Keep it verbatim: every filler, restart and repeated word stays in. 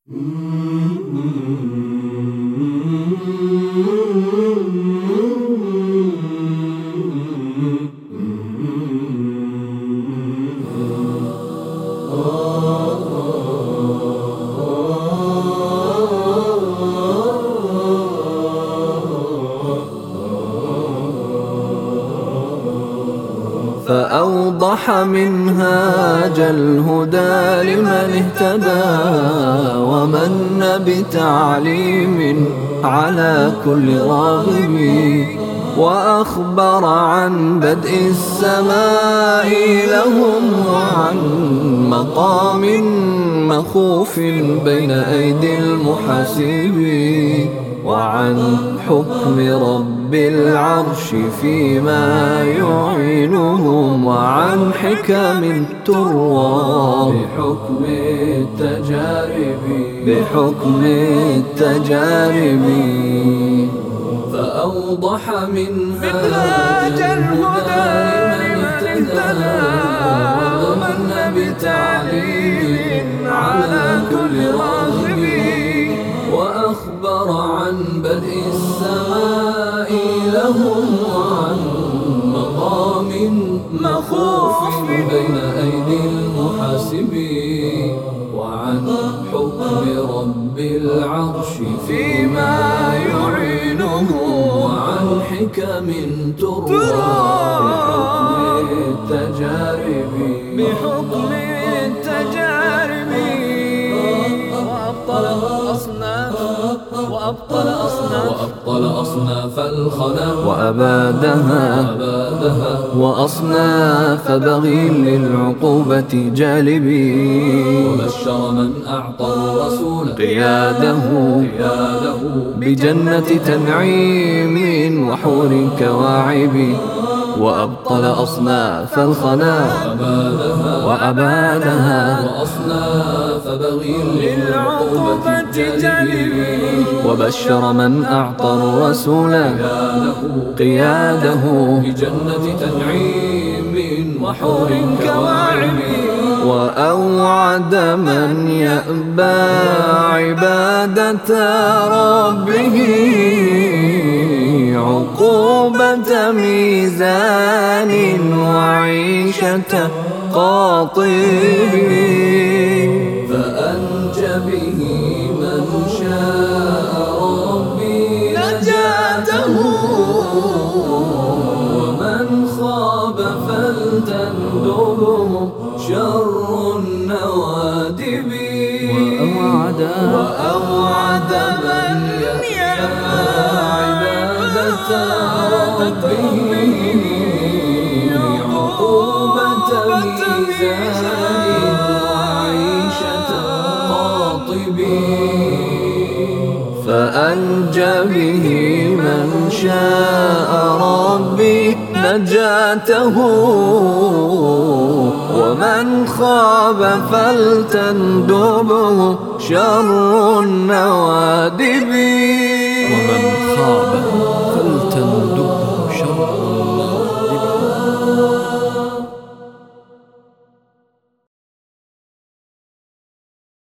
فأوضح منهاج الهدى لمن اهتدى، ومن بتعليم على كل راغب، وأخبر عن بدء السماء لهم، وعن مقام مخوف بين أيدي المحاسب، وعن حكم رب العرش فيما يعينهم، وعن حكم تروى بحكم التجارب بحكم التجارب فأوضح منهاج الهدى لمن اهتدى، ومن بتعليم على كل راغب، وأخبر عن بدء السماء لهم، وعن مقام مخوف بين أيدي المحاسب، وعن حكم رب العرش فيما يعينه، وعن حكم تروى بحكم التجارب بحكم التجارب وأبطل الأصناف وأبطل أصناف وأبطل أصناف الخنا، وأبادها وأصناف بغي للعقوبة جالبي، وبشر من أعطى الرسول قياده بجنة تنعيم وحور كواعب، وأبطل أصناف الخنا وأبادها وأصناف بغي للعقوبة جالبي، وبشر من أعطى الرسول قياده بجنة تنعيم وحور كواعب، وأوعد من يأبى عبادة ربه عقوبة ميزان وعيشة قاطب، فأنجى به من شاء ربي نجاته، ومن خاب فلتندبه شر النوادب، وأوعد وأوعد من يأبى عبادة ربه عقوبة ميزان وعيشة قاطب، فأنجى به من شاء ربي نجاته، ومن خاب فلتندبه شر النوادب.